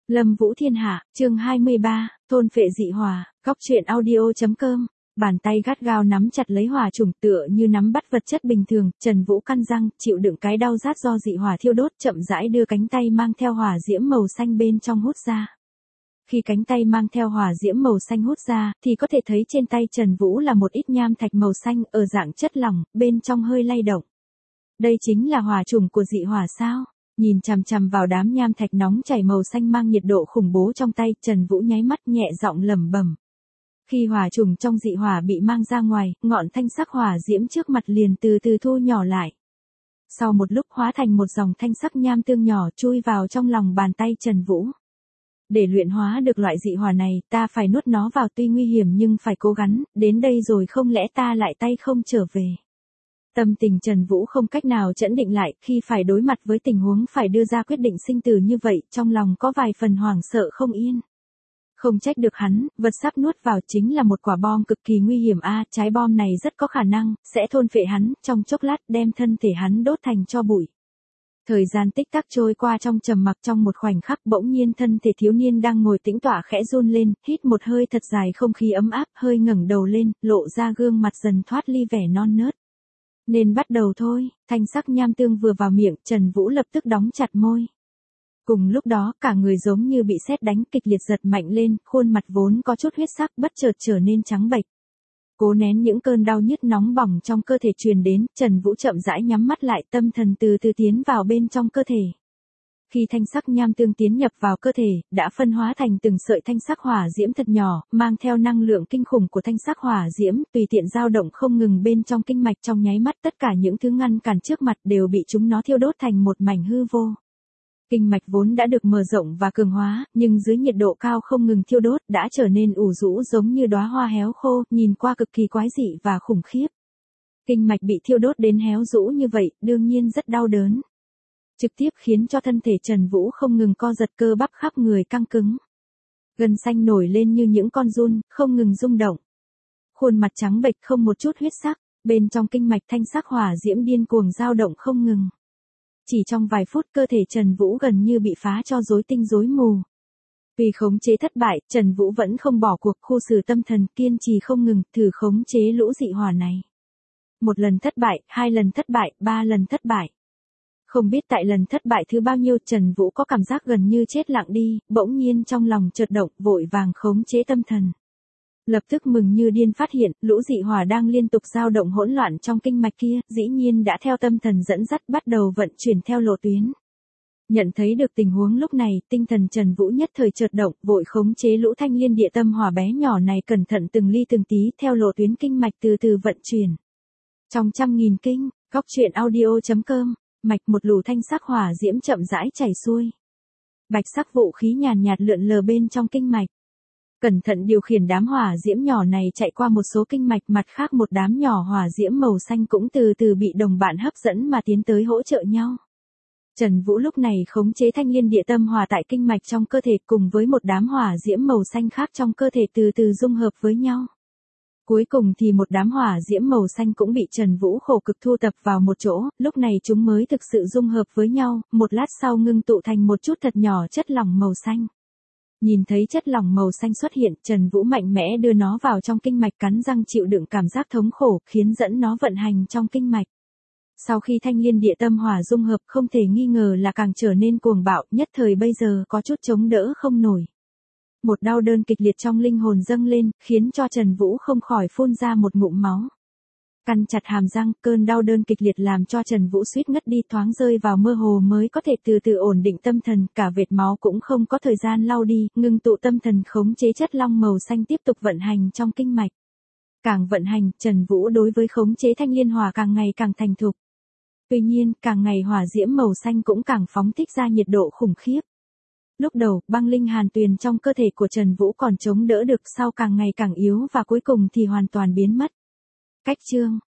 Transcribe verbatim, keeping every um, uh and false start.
Lâm Vũ Thiên Hạ, chương hai mươi ba, thôn phệ dị hỏa, góc truyện audio.com. Bàn tay gắt gao nắm chặt lấy hỏa trùng tựa như nắm bắt vật chất bình thường, Trần Vũ căn răng, chịu đựng cái đau rát do dị hỏa thiêu đốt, chậm rãi đưa cánh tay mang theo hỏa diễm màu xanh bên trong hút ra. Khi cánh tay mang theo hỏa diễm màu xanh hút ra, thì có thể thấy trên tay Trần Vũ là một ít nham thạch màu xanh ở dạng chất lỏng, bên trong hơi lay động. Đây chính là hỏa trùng của dị hỏa sao? Nhìn chằm chằm vào đám nham thạch nóng chảy màu xanh mang nhiệt độ khủng bố trong tay, Trần Vũ nháy mắt nhẹ giọng lẩm bẩm. Khi hỏa trùng trong dị hỏa bị mang ra ngoài, ngọn thanh sắc hỏa diễm trước mặt liền từ từ thu nhỏ lại. Sau một lúc hóa thành một dòng thanh sắc nham tương nhỏ chui vào trong lòng bàn tay Trần Vũ. Để luyện hóa được loại dị hỏa này, ta phải nuốt nó vào, tuy nguy hiểm nhưng phải cố gắng, đến đây rồi không lẽ ta lại tay không trở về. Tâm tình Trần Vũ không cách nào trấn định lại, khi phải đối mặt với tình huống phải đưa ra quyết định sinh tử như vậy, trong lòng có vài phần hoảng sợ không yên. Không trách được hắn, vật sắp nuốt vào chính là một quả bom cực kỳ nguy hiểm a, trái bom này rất có khả năng sẽ thôn phệ hắn, trong chốc lát đem thân thể hắn đốt thành tro bụi. Thời gian tích tắc trôi qua trong trầm mặc, trong một khoảnh khắc bỗng nhiên thân thể thiếu niên đang ngồi tĩnh tọa khẽ run lên, hít một hơi thật dài, không khí ấm áp, hơi ngẩng đầu lên, lộ ra gương mặt dần thoát ly vẻ non nớt. Nên bắt đầu thôi, thanh sắc nham tương vừa vào miệng, Trần Vũ lập tức đóng chặt môi. Cùng lúc đó, cả người giống như bị sét đánh, kịch liệt giật mạnh lên, khuôn mặt vốn có chút huyết sắc bất chợt trở nên trắng bệch. Cố nén những cơn đau nhức nóng bỏng trong cơ thể truyền đến, Trần Vũ chậm rãi nhắm mắt lại, tâm thần từ từ tiến vào bên trong cơ thể. Khi thanh sắc nham tương tiến nhập vào cơ thể, đã phân hóa thành từng sợi thanh sắc hỏa diễm thật nhỏ, mang theo năng lượng kinh khủng của thanh sắc hỏa diễm, tùy tiện dao động không ngừng bên trong kinh mạch, trong nháy mắt tất cả những thứ ngăn cản trước mặt đều bị chúng nó thiêu đốt thành một mảnh hư vô. Kinh mạch vốn đã được mở rộng và cường hóa, nhưng dưới nhiệt độ cao không ngừng thiêu đốt, đã trở nên ủ rũ giống như đóa hoa héo khô, nhìn qua cực kỳ quái dị và khủng khiếp. Kinh mạch bị thiêu đốt đến héo rũ như vậy, đương nhiên rất đau đớn. Trực tiếp khiến cho thân thể Trần Vũ không ngừng co giật, cơ bắp khắp người căng cứng. Gân xanh nổi lên như những con giun, không ngừng rung động. Khuôn mặt trắng bệch không một chút huyết sắc, bên trong kinh mạch thanh sắc hỏa diễm điên cuồng dao động không ngừng. Chỉ trong vài phút cơ thể Trần Vũ gần như bị phá cho rối tinh rối mù. Vì khống chế thất bại, Trần Vũ vẫn không bỏ cuộc, khu xử tâm thần, kiên trì không ngừng, thử khống chế lũ dị hỏa này. Một lần thất bại, hai lần thất bại, ba lần thất bại. Không biết tại lần thất bại thứ bao nhiêu, Trần Vũ có cảm giác gần như chết lặng đi, bỗng nhiên trong lòng chợt động, vội vàng khống chế tâm thần. Lập tức mừng như điên phát hiện, lũ dị hỏa đang liên tục dao động hỗn loạn trong kinh mạch kia, dĩ nhiên đã theo tâm thần dẫn dắt bắt đầu vận chuyển theo lộ tuyến. Nhận thấy được tình huống lúc này, tinh thần Trần Vũ nhất thời chợt động, vội khống chế lũ thanh liên địa tâm hỏa bé nhỏ này cẩn thận từng ly từng tí theo lộ tuyến kinh mạch từ từ vận chuyển. Trong trăm nghìn kinh, góc truyện audio.com, mạch một lù thanh sắc hỏa diễm chậm rãi chảy xuôi. Bạch sắc vũ khí nhàn nhạt lượn lờ bên trong kinh mạch. Cẩn thận điều khiển đám hỏa diễm nhỏ này chạy qua một số kinh mạch, mặt khác một đám nhỏ hỏa diễm màu xanh cũng từ từ bị đồng bạn hấp dẫn mà tiến tới hỗ trợ nhau. Trần Vũ lúc này khống chế thanh liên địa tâm hỏa tại kinh mạch trong cơ thể cùng với một đám hỏa diễm màu xanh khác trong cơ thể từ từ dung hợp với nhau. Cuối cùng thì một đám hỏa diễm màu xanh cũng bị Trần Vũ khổ cực thu tập vào một chỗ, lúc này chúng mới thực sự dung hợp với nhau, một lát sau ngưng tụ thành một chút thật nhỏ chất lỏng màu xanh. Nhìn thấy chất lỏng màu xanh xuất hiện, Trần Vũ mạnh mẽ đưa nó vào trong kinh mạch, cắn răng chịu đựng cảm giác thống khổ, khiến dẫn nó vận hành trong kinh mạch. Sau khi thanh liên địa tâm hỏa dung hợp, không thể nghi ngờ là càng trở nên cuồng bạo, nhất thời bây giờ có chút chống đỡ không nổi. Một đau đớn kịch liệt trong linh hồn dâng lên, khiến cho Trần Vũ không khỏi phun ra một ngụm máu. Căn chặt hàm răng, cơn đau đớn kịch liệt làm cho Trần Vũ suýt ngất đi, thoáng rơi vào mơ hồ mới có thể từ từ ổn định tâm thần, cả vệt máu cũng không có thời gian lau đi, ngưng tụ tâm thần khống chế chất long màu xanh tiếp tục vận hành trong kinh mạch. Càng vận hành, Trần Vũ đối với khống chế thanh liên hỏa càng ngày càng thành thục. Tuy nhiên, càng ngày hỏa diễm màu xanh cũng càng phóng thích ra nhiệt độ khủng khiếp. Lúc đầu, băng linh hàn tuyền trong cơ thể của Trần Vũ còn chống đỡ được, sau càng ngày càng yếu và cuối cùng thì hoàn toàn biến mất. Cách chương